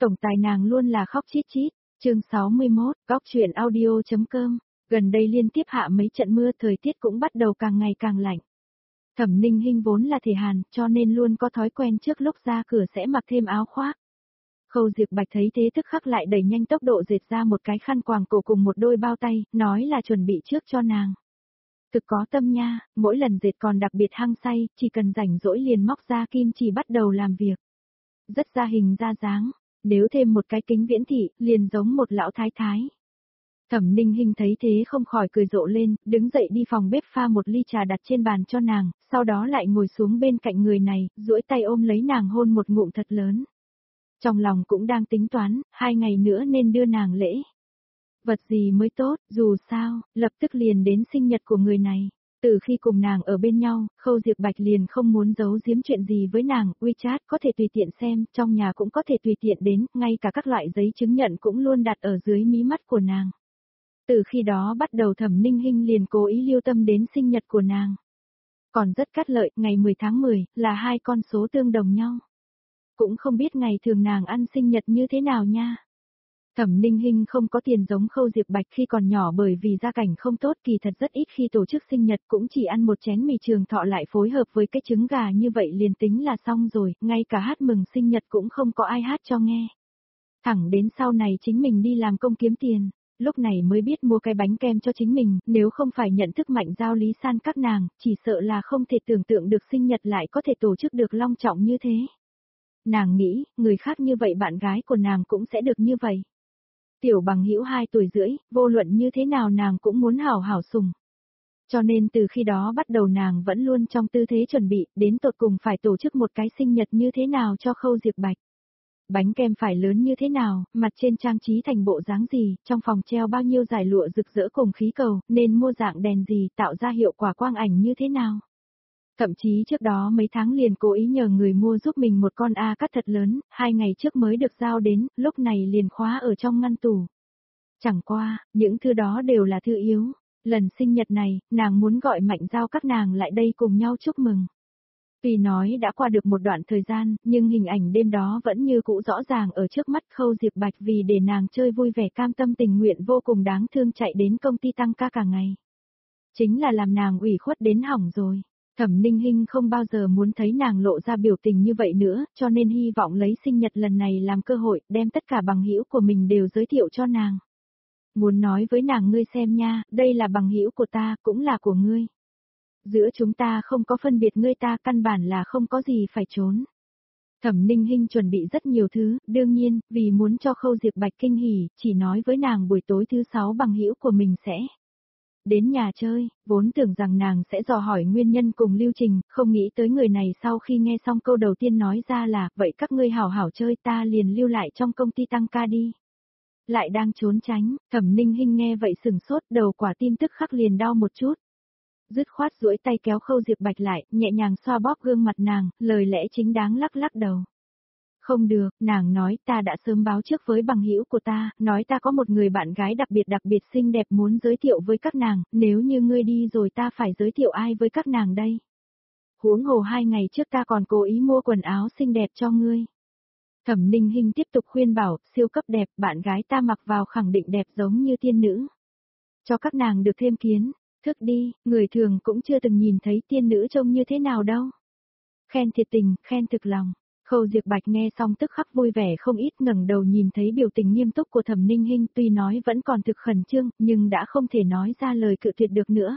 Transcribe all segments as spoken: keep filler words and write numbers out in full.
Tổng tài nàng luôn là khóc chít chít. Chương sáu mươi mốt, góc truyện audio.com. Gần đây liên tiếp hạ mấy trận mưa, thời tiết cũng bắt đầu càng ngày càng lạnh. Thẩm Ninh Hinh vốn là thể hàn, cho nên luôn có thói quen trước lúc ra cửa sẽ mặc thêm áo khoác. Khâu Diệp Bạch thấy thế tức khắc lại đẩy nhanh tốc độ dệt ra một cái khăn quàng cổ cùng một đôi bao tay, nói là chuẩn bị trước cho nàng. Thực có tâm nha, mỗi lần dệt còn đặc biệt hăng say, chỉ cần rảnh rỗi liền móc ra kim chỉ bắt đầu làm việc. Rất ra hình ra dáng, nếu thêm một cái kính viễn thị, liền giống một lão thái thái. Thẩm Ninh Hinh thấy thế không khỏi cười rộ lên, đứng dậy đi phòng bếp pha một ly trà đặt trên bàn cho nàng, sau đó lại ngồi xuống bên cạnh người này, duỗi tay ôm lấy nàng hôn một ngụm thật lớn. Trong lòng cũng đang tính toán, hai ngày nữa nên đưa nàng lễ. Vật gì mới tốt, dù sao, lập tức liền đến sinh nhật của người này. Từ khi cùng nàng ở bên nhau, Khâu Diệp Bạch liền không muốn giấu giếm chuyện gì với nàng, WeChat có thể tùy tiện xem, trong nhà cũng có thể tùy tiện đến, ngay cả các loại giấy chứng nhận cũng luôn đặt ở dưới mí mắt của nàng. Từ khi đó bắt đầu Thẩm Ninh Hinh liền cố ý lưu tâm đến sinh nhật của nàng. Còn rất cát lợi, ngày mười tháng mười, là hai con số tương đồng nhau. Cũng không biết ngày thường nàng ăn sinh nhật như thế nào nha. Thẩm Ninh Hinh không có tiền giống Khâu Diệp Bạch khi còn nhỏ bởi vì gia cảnh không tốt, kỳ thật rất ít khi tổ chức sinh nhật, cũng chỉ ăn một chén mì trường thọ lại phối hợp với cái trứng gà như vậy liền tính là xong rồi, ngay cả hát mừng sinh nhật cũng không có ai hát cho nghe. Thẳng đến sau này chính mình đi làm công kiếm tiền, lúc này mới biết mua cái bánh kem cho chính mình, nếu không phải nhận thức Mạnh Giao Lý San các nàng, chỉ sợ là không thể tưởng tượng được sinh nhật lại có thể tổ chức được long trọng như thế. Nàng nghĩ, người khác như vậy bạn gái của nàng cũng sẽ được như vậy. Tiểu Bằng Hữu hai tuổi rưỡi, vô luận như thế nào nàng cũng muốn hảo hảo sủng. Cho nên từ khi đó bắt đầu nàng vẫn luôn trong tư thế chuẩn bị, đến tột cùng phải tổ chức một cái sinh nhật như thế nào cho Khâu Diệp Bạch. Bánh kem phải lớn như thế nào, mặt trên trang trí thành bộ dáng gì, trong phòng treo bao nhiêu dải lụa rực rỡ cùng khí cầu, nên mua dạng đèn gì, tạo ra hiệu quả quang ảnh như thế nào. Thậm chí trước đó mấy tháng liền cố ý nhờ người mua giúp mình một con A cắt thật lớn, hai ngày trước mới được giao đến, lúc này liền khóa ở trong ngăn tủ. Chẳng qua, những thứ đó đều là thư yếu. Lần sinh nhật này, nàng muốn gọi Mạnh Giao các nàng lại đây cùng nhau chúc mừng. Tuy nói đã qua được một đoạn thời gian, nhưng hình ảnh đêm đó vẫn như cũ rõ ràng ở trước mắt. Khâu Diệp Bạch vì để nàng chơi vui vẻ cam tâm tình nguyện vô cùng đáng thương chạy đến công ty tăng ca cả ngày. Chính là làm nàng ủy khuất đến hỏng rồi. Thẩm Ninh Hinh không bao giờ muốn thấy nàng lộ ra biểu tình như vậy nữa, cho nên hy vọng lấy sinh nhật lần này làm cơ hội, đem tất cả bằng hữu của mình đều giới thiệu cho nàng. Muốn nói với nàng, ngươi xem nha, đây là bằng hữu của ta, cũng là của ngươi. Giữa chúng ta không có phân biệt ngươi ta, căn bản là không có gì phải trốn. Thẩm Ninh Hinh chuẩn bị rất nhiều thứ, đương nhiên, vì muốn cho Khâu Diệp Bạch kinh hỉ, chỉ nói với nàng buổi tối thứ sáu bằng hữu của mình sẽ đến nhà chơi, vốn tưởng rằng nàng sẽ dò hỏi nguyên nhân cùng lưu trình, không nghĩ tới người này sau khi nghe xong câu đầu tiên nói ra là, vậy các ngươi hảo hảo chơi, ta liền lưu lại trong công ty tăng ca đi. Lại đang trốn tránh, Thẩm Ninh Hinh nghe vậy sừng sốt, đầu quả tim tức khắc liền đau một chút. Dứt khoát duỗi tay kéo Khâu Diệp Bạch lại, nhẹ nhàng xoa bóp gương mặt nàng, lời lẽ chính đáng lắc lắc đầu. Không được, nàng nói ta đã sớm báo trước với bằng hữu của ta, nói ta có một người bạn gái đặc biệt đặc biệt xinh đẹp muốn giới thiệu với các nàng, nếu như ngươi đi rồi ta phải giới thiệu ai với các nàng đây. Huống hồ hai ngày trước ta còn cố ý mua quần áo xinh đẹp cho ngươi. Thẩm Ninh Hinh tiếp tục khuyên bảo, siêu cấp đẹp, bạn gái ta mặc vào khẳng định đẹp giống như tiên nữ. Cho các nàng được thêm kiến, thức đi, người thường cũng chưa từng nhìn thấy tiên nữ trông như thế nào đâu. Khen thiệt tình, khen thực lòng. Khâu Diệp Bạch nghe xong tức khắc vui vẻ không ít, ngẩng đầu nhìn thấy biểu tình nghiêm túc của Thẩm Ninh Hinh, tuy nói vẫn còn thực khẩn trương, nhưng đã không thể nói ra lời cự tuyệt được nữa.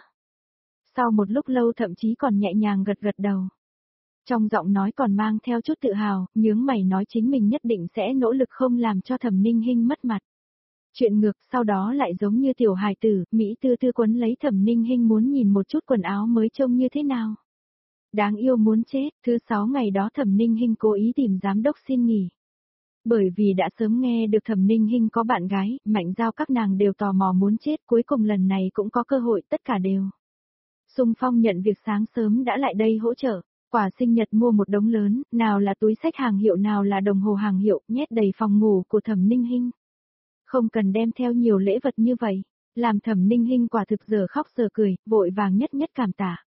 Sau một lúc lâu thậm chí còn nhẹ nhàng gật gật đầu. Trong giọng nói còn mang theo chút tự hào, nhướng mày nói chính mình nhất định sẽ nỗ lực không làm cho Thẩm Ninh Hinh mất mặt. Chuyện ngược sau đó lại giống như tiểu hài tử, Mỹ tư tư quấn lấy Thẩm Ninh Hinh muốn nhìn một chút quần áo mới trông như thế nào. Đáng yêu muốn chết, thứ sáu ngày đó Thẩm Ninh Hinh cố ý tìm giám đốc xin nghỉ. Bởi vì đã sớm nghe được Thẩm Ninh Hinh có bạn gái, Mạnh Giao các nàng đều tò mò muốn chết, cuối cùng lần này cũng có cơ hội, tất cả đều. Xung phong nhận việc sáng sớm đã lại đây hỗ trợ, quà sinh nhật mua một đống lớn, nào là túi xách hàng hiệu nào là đồng hồ hàng hiệu, nhét đầy phòng ngủ của Thẩm Ninh Hinh. Không cần đem theo nhiều lễ vật như vậy, làm Thẩm Ninh Hinh quả thực giờ khóc giờ cười, vội vàng nhất nhất cảm tạ.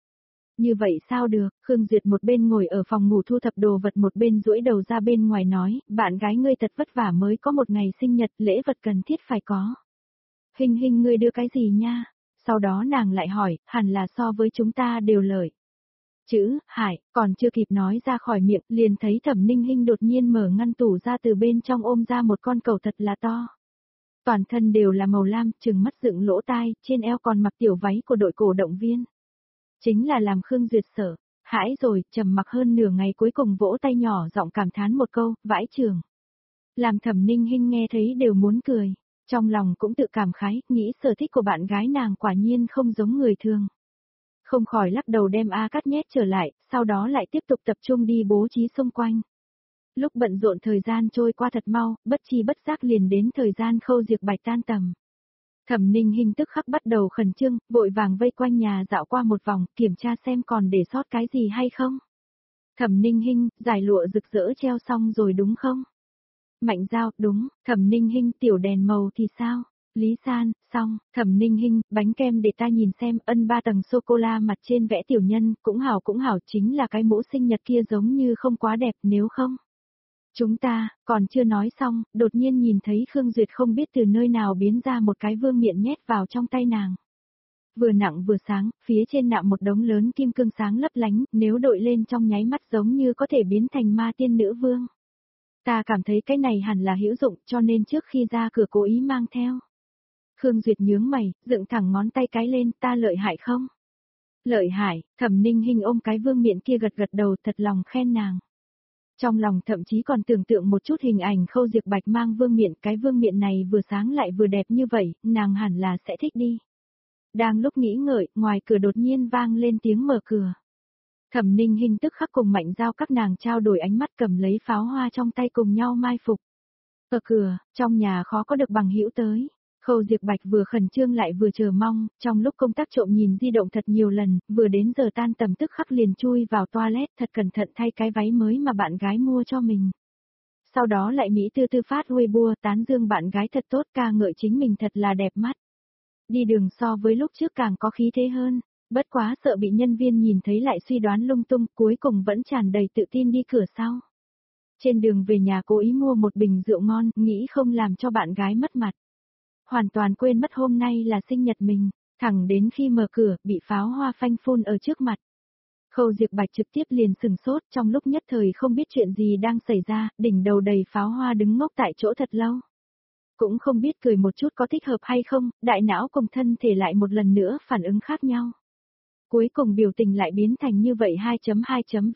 Như vậy sao được, Khương Duyệt một bên ngồi ở phòng ngủ thu thập đồ vật một bên duỗi đầu ra bên ngoài nói, bạn gái ngươi thật vất vả mới có một ngày sinh nhật, lễ vật cần thiết phải có. Hình hình ngươi đưa cái gì nha? Sau đó nàng lại hỏi, hẳn là so với chúng ta đều lợi. Chữ, Hải, còn chưa kịp nói ra khỏi miệng, liền thấy Thẩm Ninh Hinh đột nhiên mở ngăn tủ ra từ bên trong ôm ra một con cẩu thật là to. Toàn thân đều là màu lam, trừng mắt dựng lỗ tai, trên eo còn mặc tiểu váy của đội cổ động viên. Chính là làm Khương Duyệt sợ, hãi rồi, trầm mặc hơn nửa ngày cuối cùng vỗ tay nhỏ giọng cảm thán một câu, vãi trường. Làm Thẩm Ninh Hinh nghe thấy đều muốn cười, trong lòng cũng tự cảm khái, nghĩ sở thích của bạn gái nàng quả nhiên không giống người thường. Không khỏi lắc đầu đem A Cát nhét trở lại, sau đó lại tiếp tục tập trung đi bố trí xung quanh. Lúc bận rộn thời gian trôi qua thật mau, bất chi bất giác liền đến thời gian Khâu Diệp Bạch tan tầm. Thẩm Ninh Hinh tức khắc bắt đầu khẩn trương, vội vàng vây quanh nhà dạo qua một vòng, kiểm tra xem còn để sót cái gì hay không. Thẩm Ninh Hinh, giải lụa rực rỡ treo xong rồi đúng không? Mạnh Giao, đúng, Thẩm Ninh Hinh, tiểu đèn màu thì sao? Lý San, xong, Thẩm Ninh Hinh, bánh kem để ta nhìn xem, ân ba tầng sô-cô-la mặt trên vẽ tiểu nhân, cũng hảo cũng hảo, chính là cái mũ sinh nhật kia giống như không quá đẹp, nếu không. Chúng ta, còn chưa nói xong, đột nhiên nhìn thấy Khương Duyệt không biết từ nơi nào biến ra một cái vương miện nhét vào trong tay nàng. Vừa nặng vừa sáng, phía trên nạm một đống lớn kim cương sáng lấp lánh, nếu đội lên trong nháy mắt giống như có thể biến thành ma tiên nữ vương. Ta cảm thấy cái này hẳn là hữu dụng cho nên trước khi ra cửa cố ý mang theo. Khương Duyệt nhướng mày, dựng thẳng ngón tay cái lên, ta lợi hại không? Lợi hại, Thẩm Ninh Hinh ôm cái vương miện kia gật gật đầu thật lòng khen nàng. Trong lòng thậm chí còn tưởng tượng một chút hình ảnh Khâu Diệp Bạch mang vương miện, cái vương miện này vừa sáng lại vừa đẹp như vậy, nàng hẳn là sẽ thích đi. Đang lúc nghĩ ngợi, ngoài cửa đột nhiên vang lên tiếng mở cửa. Thẩm Ninh Hinh tức khắc cùng Mạnh Giao các nàng trao đổi ánh mắt cầm lấy pháo hoa trong tay cùng nhau mai phục. Ở cửa, trong nhà khó có được bằng hữu tới. Khâu Diệp Bạch vừa khẩn trương lại vừa chờ mong, trong lúc công tác trộm nhìn di động thật nhiều lần, vừa đến giờ tan tầm tức khắc liền chui vào toilet thật cẩn thận thay cái váy mới mà bạn gái mua cho mình. Sau đó lại Mỹ tư tư phát Weibo tán dương bạn gái thật tốt ca ngợi chính mình thật là đẹp mắt. Đi đường so với lúc trước càng có khí thế hơn, bất quá sợ bị nhân viên nhìn thấy lại suy đoán lung tung cuối cùng vẫn tràn đầy tự tin đi cửa sau. Trên đường về nhà cố ý mua một bình rượu ngon, nghĩ không làm cho bạn gái mất mặt. Hoàn toàn quên mất hôm nay là sinh nhật mình, thẳng đến khi mở cửa, bị pháo hoa phanh phun ở trước mặt. Khâu Diệp Bạch trực tiếp liền sừng sốt trong lúc nhất thời không biết chuyện gì đang xảy ra, đỉnh đầu đầy pháo hoa đứng ngốc tại chỗ thật lâu. Cũng không biết cười một chút có thích hợp hay không, đại não cùng thân thể lại một lần nữa phản ứng khác nhau. Cuối cùng biểu tình lại biến thành như vậy hai chấm hai chấm V.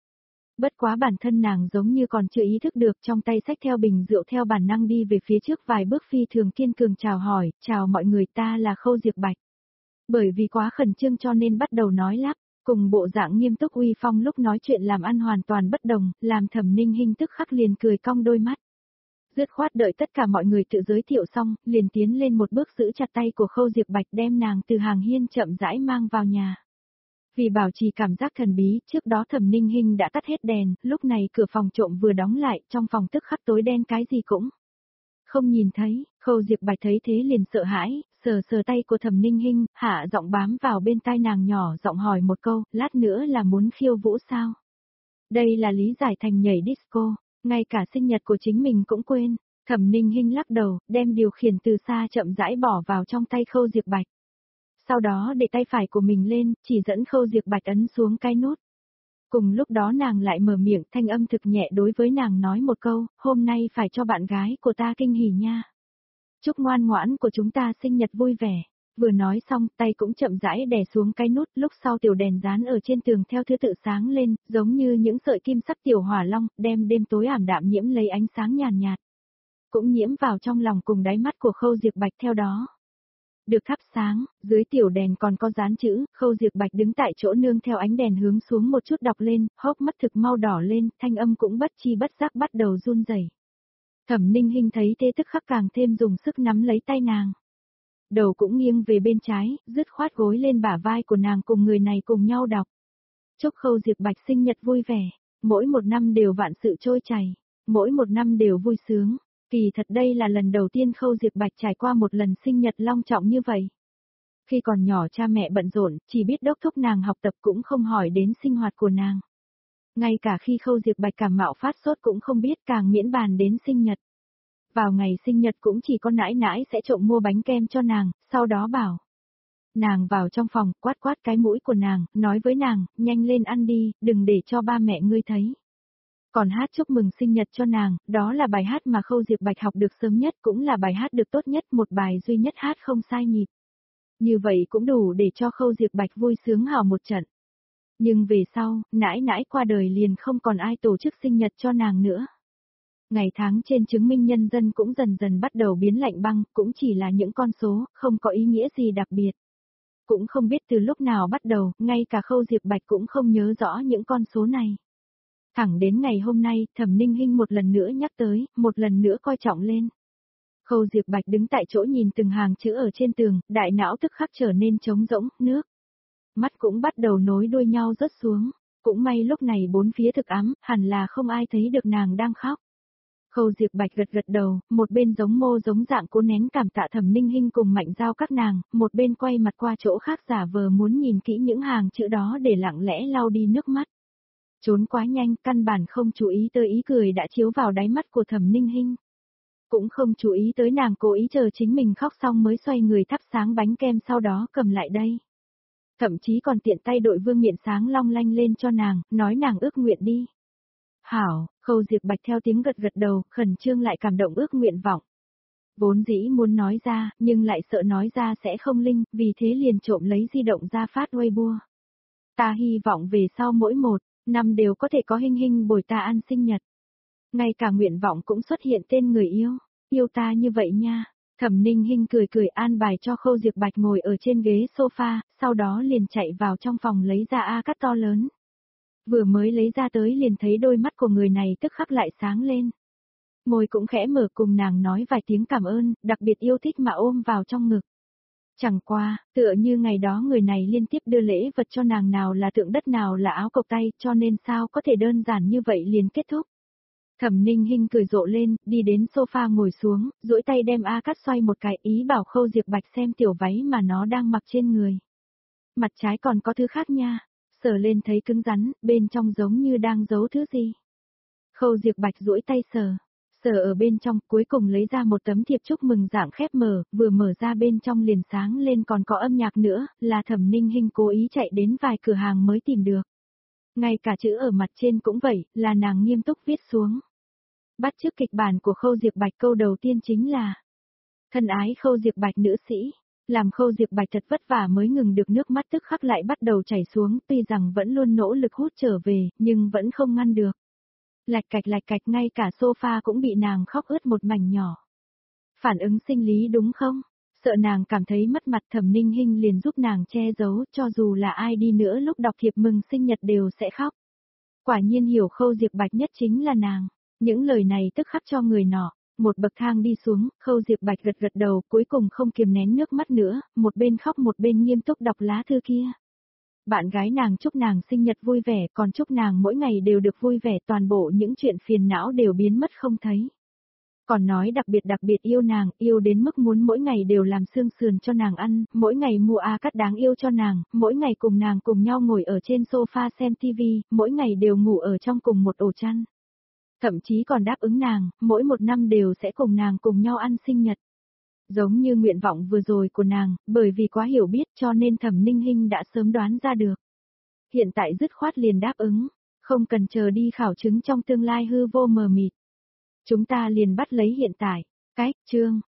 Bất quá bản thân nàng giống như còn chưa ý thức được trong tay xách theo bình rượu theo bản năng đi về phía trước vài bước phi thường kiên cường chào hỏi, chào mọi người ta là Khâu Diệp Bạch. Bởi vì quá khẩn trương cho nên bắt đầu nói lắp, cùng bộ dạng nghiêm túc uy phong lúc nói chuyện làm ăn hoàn toàn bất đồng, làm Thẩm Ninh Hinh tức khắc liền cười cong đôi mắt. Dứt khoát đợi tất cả mọi người tự giới thiệu xong, liền tiến lên một bước giữ chặt tay của Khâu Diệp Bạch đem nàng từ hàng hiên chậm rãi mang vào nhà. Vì bảo trì cảm giác thần bí, trước đó Thẩm Ninh Hinh đã tắt hết đèn, lúc này cửa phòng trộm vừa đóng lại, trong phòng tức khắc tối đen cái gì cũng không nhìn thấy. Khâu Diệp Bạch thấy thế liền sợ hãi, sờ sờ tay của Thẩm Ninh Hinh, hạ giọng bám vào bên tai nàng nhỏ giọng hỏi một câu, lát nữa là muốn khiêu vũ sao? Đây là lý giải thành nhảy disco, ngay cả sinh nhật của chính mình cũng quên. Thẩm Ninh Hinh lắc đầu, đem điều khiển từ xa chậm rãi bỏ vào trong tay Khâu Diệp Bạch. Sau đó để tay phải của mình lên, chỉ dẫn Khâu Diệp Bạch ấn xuống cái nút. Cùng lúc đó nàng lại mở miệng thanh âm thực nhẹ đối với nàng nói một câu, hôm nay phải cho bạn gái của ta kinh hỉ nha. Chúc ngoan ngoãn của chúng ta sinh nhật vui vẻ. Vừa nói xong tay cũng chậm rãi đè xuống cái nút, lúc sau tiểu đèn dán ở trên tường theo thứ tự sáng lên, giống như những sợi kim sắc tiểu hỏa long, đem đêm tối ảm đạm nhiễm lấy ánh sáng nhàn nhạt. Cũng nhiễm vào trong lòng cùng đáy mắt của Khâu Diệp Bạch theo đó. Được thắp sáng, dưới tiểu đèn còn có dán chữ, Khâu Diệp Bạch đứng tại chỗ nương theo ánh đèn hướng xuống một chút đọc lên, hốc mắt thực mau đỏ lên, thanh âm cũng bất chi bất giác bắt đầu run rẩy. Thẩm Ninh Hinh thấy thế tức khắc càng thêm dùng sức nắm lấy tay nàng. Đầu cũng nghiêng về bên trái, dứt khoát gối lên bả vai của nàng cùng người này cùng nhau đọc. Chúc Khâu Diệp Bạch sinh nhật vui vẻ, mỗi một năm đều vạn sự trôi chảy, mỗi một năm đều vui sướng. Kỳ thật đây là lần đầu tiên Khâu Diệp Bạch trải qua một lần sinh nhật long trọng như vậy. Khi còn nhỏ cha mẹ bận rộn, chỉ biết đốc thúc nàng học tập cũng không hỏi đến sinh hoạt của nàng. Ngay cả khi Khâu Diệp Bạch cảm mạo phát sốt cũng không biết, càng miễn bàn đến sinh nhật. Vào ngày sinh nhật cũng chỉ có nãi nãi sẽ trộm mua bánh kem cho nàng, sau đó bảo. Nàng vào trong phòng, quát quát cái mũi của nàng, nói với nàng, nhanh lên ăn đi, đừng để cho ba mẹ ngươi thấy. Còn hát chúc mừng sinh nhật cho nàng, đó là bài hát mà Khâu Diệp Bạch học được sớm nhất, cũng là bài hát được tốt nhất, một bài duy nhất hát không sai nhịp. Như vậy cũng đủ để cho Khâu Diệp Bạch vui sướng hào một trận. Nhưng về sau, nãi nãi qua đời liền không còn ai tổ chức sinh nhật cho nàng nữa. Ngày tháng trên chứng minh nhân dân cũng dần dần bắt đầu biến lạnh băng, cũng chỉ là những con số, không có ý nghĩa gì đặc biệt. Cũng không biết từ lúc nào bắt đầu, ngay cả Khâu Diệp Bạch cũng không nhớ rõ những con số này. Thẳng đến ngày hôm nay, Thẩm Ninh Hinh một lần nữa nhắc tới, một lần nữa coi trọng lên. Khâu Diệp Bạch đứng tại chỗ nhìn từng hàng chữ ở trên tường, đại não tức khắc trở nên trống rỗng, nước. Mắt cũng bắt đầu nối đuôi nhau rớt xuống. Cũng may lúc này bốn phía thực ám, hẳn là không ai thấy được nàng đang khóc. Khâu Diệp Bạch gật gật đầu, một bên giống mô giống dạng cố nén cảm tạ Thẩm Ninh Hinh cùng Mạnh Giao các nàng, một bên quay mặt qua chỗ khác giả vờ muốn nhìn kỹ những hàng chữ đó để lặng lẽ lau đi nước mắt. Trốn quá nhanh, căn bản không chú ý tới ý cười đã chiếu vào đáy mắt của Thẩm Ninh Hinh. Cũng không chú ý tới nàng cố ý chờ chính mình khóc xong mới xoay người thắp sáng bánh kem sau đó cầm lại đây. Thậm chí còn tiện tay đội vương miện sáng long lanh lên cho nàng, nói nàng ước nguyện đi. Hảo, Khâu Diệp Bạch theo tiếng gật gật đầu, khẩn trương lại cảm động ước nguyện vọng. Vốn dĩ muốn nói ra, nhưng lại sợ nói ra sẽ không linh, vì thế liền trộm lấy di động ra phát Weibo. Ta hy vọng về sau mỗi một năm đều có thể có Hinh Hinh bồi ta ăn sinh nhật. Ngay cả nguyện vọng cũng xuất hiện tên người yêu, yêu ta như vậy nha. Thẩm Ninh Hinh cười cười an bài cho Khâu Diệp Bạch ngồi ở trên ghế sofa, sau đó liền chạy vào trong phòng lấy ra A cắt to lớn. Vừa mới lấy ra tới liền thấy đôi mắt của người này tức khắc lại sáng lên. Môi cũng khẽ mở cùng nàng nói vài tiếng cảm ơn, đặc biệt yêu thích mà ôm vào trong ngực. Chẳng qua, tựa như ngày đó người này liên tiếp đưa lễ vật cho nàng, nào là tượng đất nào là áo cộc tay, cho nên sao có thể đơn giản như vậy liền kết thúc. Thẩm Ninh Hinh cười rộ lên, đi đến sofa ngồi xuống, duỗi tay đem A cắt xoay một cái, ý bảo Khâu Diệp Bạch xem tiểu váy mà nó đang mặc trên người. Mặt trái còn có thứ khác nha, sờ lên thấy cứng rắn, bên trong giống như đang giấu thứ gì. Khâu Diệp Bạch duỗi tay sờ, sờ ở bên trong, cuối cùng lấy ra một tấm thiệp chúc mừng dạng khép mở, vừa mở ra bên trong liền sáng lên còn có âm nhạc nữa, là Thẩm Ninh Hinh cố ý chạy đến vài cửa hàng mới tìm được. Ngay cả chữ ở mặt trên cũng vậy, là nàng nghiêm túc viết xuống. Bắt chước kịch bản của Khâu Diệp Bạch, câu đầu tiên chính là thân ái Khâu Diệp Bạch nữ sĩ, làm Khâu Diệp Bạch thật vất vả mới ngừng được nước mắt tức khắc lại bắt đầu chảy xuống, tuy rằng vẫn luôn nỗ lực hút trở về, nhưng vẫn không ngăn được. Lạch cạch lạch cạch, ngay cả sofa cũng bị nàng khóc ướt một mảnh nhỏ. Phản ứng sinh lý đúng không? Sợ nàng cảm thấy mất mặt, Thẩm Ninh Hinh liền giúp nàng che giấu, cho dù là ai đi nữa lúc đọc thiệp mừng sinh nhật đều sẽ khóc. Quả nhiên hiểu Khâu Diệp Bạch nhất chính là nàng. Những lời này tức khắc cho người nọ. Một bậc thang đi xuống, Khâu Diệp Bạch gật gật đầu, cuối cùng không kiềm nén nước mắt nữa, một bên khóc một bên nghiêm túc đọc lá thư kia. Bạn gái nàng chúc nàng sinh nhật vui vẻ, còn chúc nàng mỗi ngày đều được vui vẻ, toàn bộ những chuyện phiền não đều biến mất không thấy. Còn nói đặc biệt đặc biệt yêu nàng, yêu đến mức muốn mỗi ngày đều làm xương sườn cho nàng ăn, mỗi ngày mua A cắt đáng yêu cho nàng, mỗi ngày cùng nàng cùng nhau ngồi ở trên sofa xem tivi, mỗi ngày đều ngủ ở trong cùng một ổ chăn. Thậm chí còn đáp ứng nàng, mỗi một năm đều sẽ cùng nàng cùng nhau ăn sinh nhật. Giống như nguyện vọng vừa rồi của nàng, bởi vì quá hiểu biết cho nên Thẩm Ninh Hinh đã sớm đoán ra được. Hiện tại dứt khoát liền đáp ứng, không cần chờ đi khảo chứng trong tương lai hư vô mờ mịt. Chúng ta liền bắt lấy hiện tại. Cái, chương